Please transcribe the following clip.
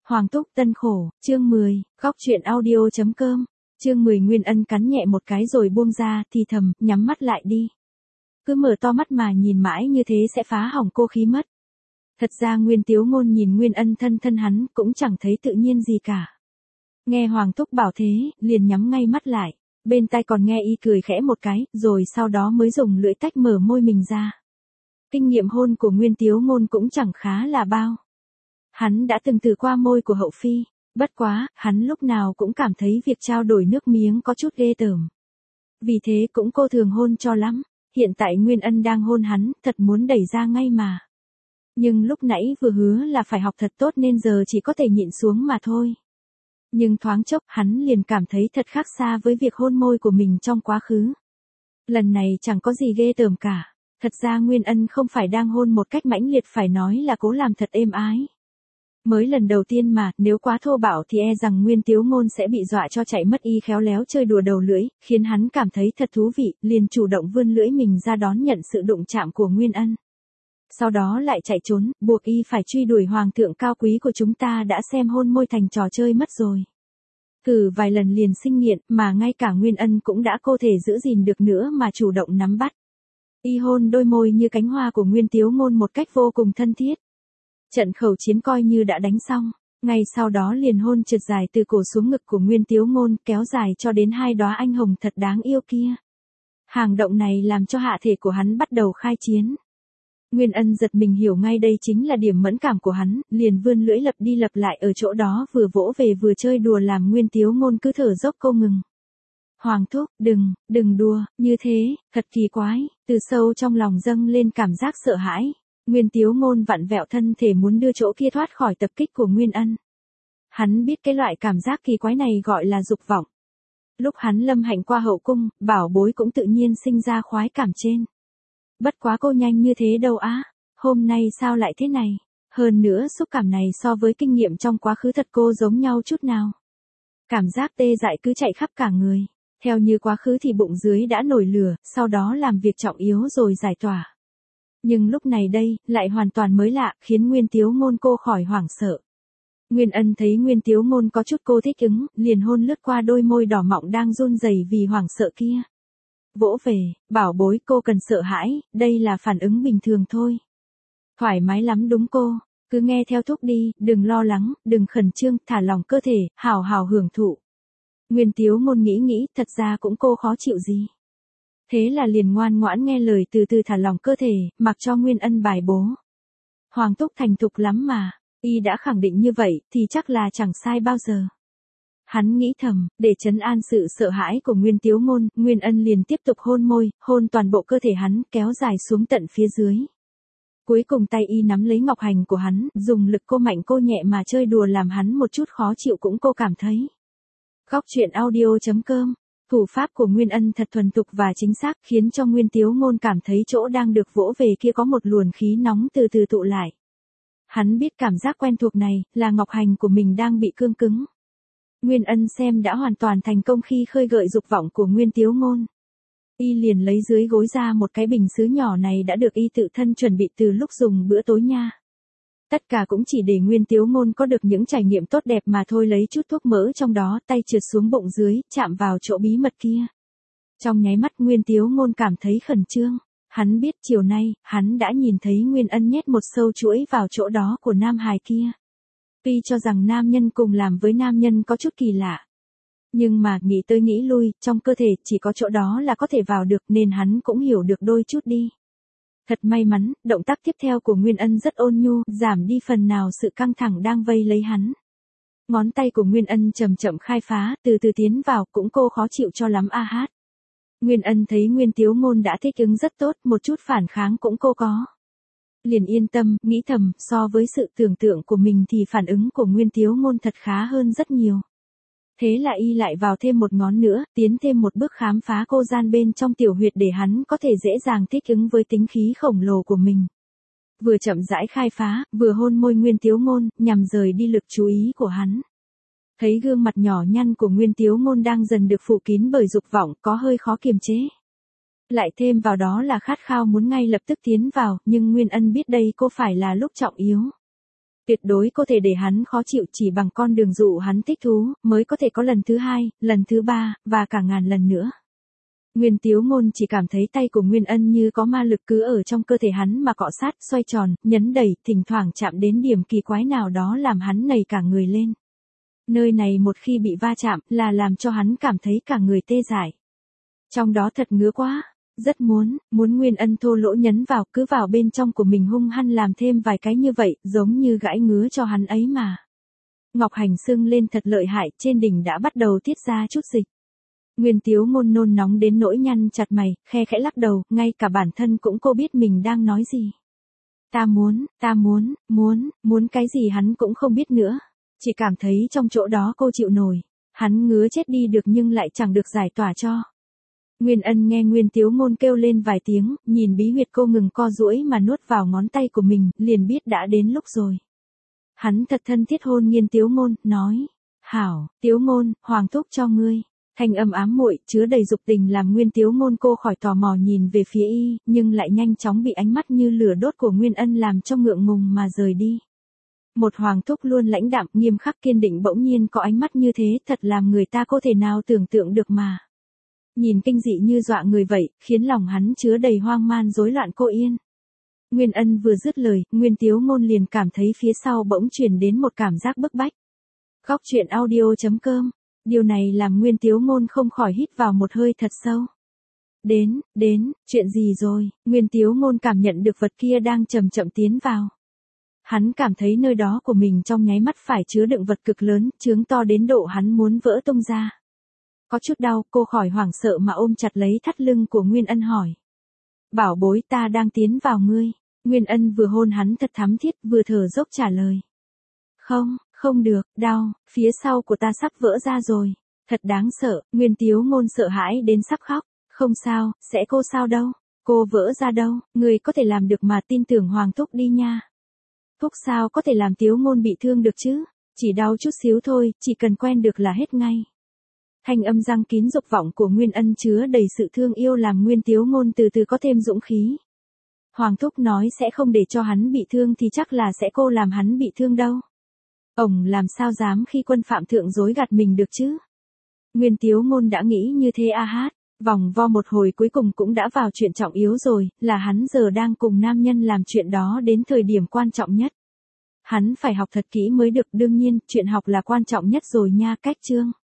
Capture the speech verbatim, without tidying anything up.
Hoàng Túc Tân Khổ, chương mười, góc truyện audio.com, chương mười. Nguyên Ân cắn nhẹ một cái rồi buông ra, thì thầm, nhắm mắt lại đi. Cứ mở to mắt mà nhìn mãi như thế sẽ phá hỏng cô khí mất. Thật ra Nguyên Tiếu Ngôn nhìn Nguyên Ân thân thân hắn cũng chẳng thấy tự nhiên gì cả. Nghe Hoàng Thúc bảo thế, liền nhắm ngay mắt lại, bên tai còn nghe y cười khẽ một cái, rồi sau đó mới dùng lưỡi tách mở môi mình ra. Kinh nghiệm hôn của Nguyên Tiếu Ngôn cũng chẳng khá là bao. Hắn đã từng từ qua môi của hậu phi, bất quá, hắn lúc nào cũng cảm thấy việc trao đổi nước miếng có chút ghê tởm. Vì thế cũng cô thường hôn cho lắm, hiện tại Nguyên Ân đang hôn hắn, thật muốn đẩy ra ngay mà. Nhưng lúc nãy vừa hứa là phải học thật tốt nên giờ chỉ có thể nhịn xuống mà thôi. Nhưng thoáng chốc hắn liền cảm thấy thật khác xa với việc hôn môi của mình trong quá khứ. Lần này chẳng có gì ghê tởm cả, thật ra Nguyên Ân không phải đang hôn một cách mãnh liệt, phải nói là cố làm thật êm ái. Mới lần đầu tiên mà, nếu quá thô bạo thì e rằng Nguyên Tiếu Ngôn sẽ bị dọa cho chạy mất, y khéo léo chơi đùa đầu lưỡi, khiến hắn cảm thấy thật thú vị, liền chủ động vươn lưỡi mình ra đón nhận sự đụng chạm của Nguyên Ân. Sau đó lại chạy trốn, buộc y phải truy đuổi hoàng thượng cao quý của chúng ta đã xem hôn môi thành trò chơi mất rồi. Thử vài lần liền sinh nghiện, mà ngay cả Nguyên Ân cũng đã cô thể giữ gìn được nữa mà chủ động nắm bắt. Y hôn đôi môi như cánh hoa của Nguyên Tiếu Ngôn một cách vô cùng thân thiết. Trận khẩu chiến coi như đã đánh xong, ngay sau đó liền hôn trượt dài từ cổ xuống ngực của Nguyên Tiếu Ngôn, kéo dài cho đến hai đóa anh hồng thật đáng yêu kia. Hành động này làm cho hạ thể của hắn bắt đầu khai chiến. Nguyên Ân giật mình hiểu ngay đây chính là điểm mẫn cảm của hắn, liền vươn lưỡi lập đi lập lại ở chỗ đó, vừa vỗ về vừa chơi đùa làm Nguyên Tiếu Ngôn cứ thở dốc câu ngừng. Hoàng Thúc, đừng, đừng đùa, như thế, thật kỳ quái, từ sâu trong lòng dâng lên cảm giác sợ hãi. Nguyên Tiếu Ngôn vặn vẹo thân thể muốn đưa chỗ kia thoát khỏi tập kích của Nguyên Ân. Hắn biết cái loại cảm giác kỳ quái này gọi là dục vọng. Lúc hắn lâm hạnh qua hậu cung, bảo bối cũng tự nhiên sinh ra khoái cảm trên. Bất quá cô nhanh như thế đâu á, hôm nay sao lại thế này? Hơn nữa xúc cảm này so với kinh nghiệm trong quá khứ thật cô giống nhau chút nào. Cảm giác tê dại cứ chạy khắp cả người. Theo như quá khứ thì bụng dưới đã nổi lửa, sau đó làm việc trọng yếu rồi giải tỏa. Nhưng lúc này đây, lại hoàn toàn mới lạ, khiến Nguyên Tiếu Ngôn cô khỏi hoảng sợ. Nguyên Ân thấy Nguyên Tiếu Ngôn có chút cô thích ứng, liền hôn lướt qua đôi môi đỏ mọng đang run rẩy vì hoảng sợ kia. Vỗ về, bảo bối, cô cần sợ hãi, đây là phản ứng bình thường thôi. Thoải mái lắm đúng cô, cứ nghe theo Thúc đi, đừng lo lắng, đừng khẩn trương, thả lỏng cơ thể, hào hào hưởng thụ. Nguyên Tiếu Ngôn nghĩ nghĩ, thật ra cũng cô khó chịu gì. Thế là liền ngoan ngoãn nghe lời, từ từ thả lỏng cơ thể, mặc cho Nguyên Ân bài bố. Hoàng Thúc thành thục lắm mà, y đã khẳng định như vậy, thì chắc là chẳng sai bao giờ. Hắn nghĩ thầm, để trấn an sự sợ hãi của Nguyên Tiếu Ngôn, Nguyên Ân liền tiếp tục hôn môi, hôn toàn bộ cơ thể hắn, kéo dài xuống tận phía dưới. Cuối cùng tay y nắm lấy ngọc hành của hắn, dùng lực cô mạnh cô nhẹ mà chơi đùa làm hắn một chút khó chịu cũng cô cảm thấy. Góc truyện audio.com. Thủ pháp của Nguyên Ân thật thuần thục và chính xác, khiến cho Nguyên Tiếu Ngôn cảm thấy chỗ đang được vỗ về kia có một luồng khí nóng từ từ tụ lại. Hắn biết cảm giác quen thuộc này, là ngọc hành của mình đang bị cương cứng. Nguyên Ân xem đã hoàn toàn thành công khi khơi gợi dục vọng của Nguyên Tiếu Ngôn. Y liền lấy dưới gối ra một cái bình sứ nhỏ này đã được y tự thân chuẩn bị từ lúc dùng bữa tối nha. Tất cả cũng chỉ để Nguyên Tiếu Ngôn có được những trải nghiệm tốt đẹp mà thôi. Lấy chút thuốc mỡ trong đó, tay trượt xuống bụng dưới, chạm vào chỗ bí mật kia. Trong nháy mắt Nguyên Tiếu Ngôn cảm thấy khẩn trương. Hắn biết chiều nay, hắn đã nhìn thấy Nguyên Ân nhét một sâu chuỗi vào chỗ đó của nam hài kia. Tuy cho rằng nam nhân cùng làm với nam nhân có chút kỳ lạ. Nhưng mà nghĩ tới nghĩ lui, trong cơ thể chỉ có chỗ đó là có thể vào được, nên hắn cũng hiểu được đôi chút đi. Thật may mắn, động tác tiếp theo của Nguyên Ân rất ôn nhu, giảm đi phần nào sự căng thẳng đang vây lấy hắn. Ngón tay của Nguyên Ân chậm chậm khai phá, từ từ tiến vào, cũng cô khó chịu cho lắm a hát. Nguyên Ân thấy Nguyên Tiếu Ngôn đã thích ứng rất tốt, một chút phản kháng cũng cô có. Liền yên tâm, nghĩ thầm, so với sự tưởng tượng của mình thì phản ứng của Nguyên Tiếu Ngôn thật khá hơn rất nhiều. Thế là y lại vào thêm một ngón nữa, tiến thêm một bước khám phá cô gian bên trong tiểu huyệt để hắn có thể dễ dàng thích ứng với tính khí khổng lồ của mình. Vừa chậm rãi khai phá, vừa hôn môi Nguyên Tiếu Ngôn, nhằm rời đi lực chú ý của hắn. Thấy gương mặt nhỏ nhăn của Nguyên Tiếu Ngôn đang dần được phủ kín bởi dục vọng, có hơi khó kiềm chế. Lại thêm vào đó là khát khao muốn ngay lập tức tiến vào, nhưng Nguyên Ân biết đây cô phải là lúc trọng yếu. Tuyệt đối có thể để hắn khó chịu, chỉ bằng con đường dụ hắn thích thú, mới có thể có lần thứ hai, lần thứ ba, và cả ngàn lần nữa. Nguyên Tiếu Ngôn chỉ cảm thấy tay của Nguyên Ân như có ma lực cứ ở trong cơ thể hắn mà cọ sát, xoay tròn, nhấn đẩy, thỉnh thoảng chạm đến điểm kỳ quái nào đó làm hắn nảy cả người lên. Nơi này một khi bị va chạm là làm cho hắn cảm thấy cả người tê dại. Trong đó thật ngứa quá, rất muốn, muốn Nguyên Ân thô lỗ nhấn vào, cứ vào bên trong của mình hung hăng làm thêm vài cái như vậy, giống như gãi ngứa cho hắn ấy mà. Ngọc Hành sưng lên thật lợi hại, trên đỉnh đã bắt đầu tiết ra chút dịch. Nguyên Tiếu Ngôn nôn nóng đến nỗi nhăn chặt mày, khe khẽ lắc đầu, ngay cả bản thân cũng cô biết mình đang nói gì. Ta muốn, ta muốn, muốn, muốn cái gì hắn cũng không biết nữa. Chỉ cảm thấy trong chỗ đó cô chịu nổi. Hắn ngứa chết đi được nhưng lại chẳng được giải tỏa cho. Nguyên Ân nghe Nguyên Tiếu Ngôn kêu lên vài tiếng, nhìn bí huyệt cô ngừng co duỗi mà nuốt vào ngón tay của mình, liền biết đã đến lúc rồi. Hắn thật thân thiết hôn Nguyên Tiếu Ngôn, nói, hảo, Tiếu Ngôn, hoàng thúc cho ngươi. Thanh âm ám muội, chứa đầy dục tình làm Nguyên Tiếu Ngôn cô khỏi tò mò nhìn về phía y, nhưng lại nhanh chóng bị ánh mắt như lửa đốt của Nguyên Ân làm cho ngượng ngùng mà rời đi. Một hoàng thúc luôn lãnh đạm, nghiêm khắc kiên định bỗng nhiên có ánh mắt như thế, thật làm người ta có thể nào tưởng tượng được mà. Nhìn kinh dị như dọa người vậy, khiến lòng hắn chứa đầy hoang man rối loạn cô yên. Nguyên Ân vừa dứt lời, Nguyên Tiếu Ngôn liền cảm thấy phía sau bỗng truyền đến một cảm giác bức bách. Góc truyện audio chấm com. Điều này làm Nguyên Tiếu Ngôn không khỏi hít vào một hơi thật sâu. Đến, đến, chuyện gì rồi? Nguyên Tiếu Ngôn cảm nhận được vật kia đang chậm chậm tiến vào. Hắn cảm thấy nơi đó của mình trong nháy mắt phải chứa đựng vật cực lớn, chướng to đến độ hắn muốn vỡ tung ra. Có chút đau, cô khỏi hoảng sợ mà ôm chặt lấy thắt lưng của Nguyên Ân hỏi. Bảo bối, ta đang tiến vào ngươi. Nguyên Ân vừa hôn hắn thật thắm thiết, vừa thở dốc trả lời. Không, không được, đau, phía sau của ta sắp vỡ ra rồi. Thật đáng sợ, Nguyên Tiếu Ngôn sợ hãi đến sắp khóc. Không sao, sẽ cô sao đâu. Cô vỡ ra đâu, người có thể làm được mà, tin tưởng hoàng thúc đi nha. Thúc sao có thể làm Tiếu Ngôn bị thương được chứ? Chỉ đau chút xíu thôi, chỉ cần quen được là hết ngay. Thanh âm răng kín dục vọng của Nguyên Ân chứa đầy sự thương yêu làm Nguyên Tiếu Ngôn từ từ có thêm dũng khí. Hoàng thúc nói sẽ không để cho hắn bị thương thì chắc là sẽ cô làm hắn bị thương đâu. Ổng làm sao dám khi quân phạm thượng dối gạt mình được chứ? Nguyên Tiếu Ngôn đã nghĩ như thế a hát, vòng vo một hồi cuối cùng cũng đã vào chuyện trọng yếu rồi, là hắn giờ đang cùng nam nhân làm chuyện đó đến thời điểm quan trọng nhất. Hắn phải học thật kỹ mới được, đương nhiên, chuyện học là quan trọng nhất rồi nha, cách chương.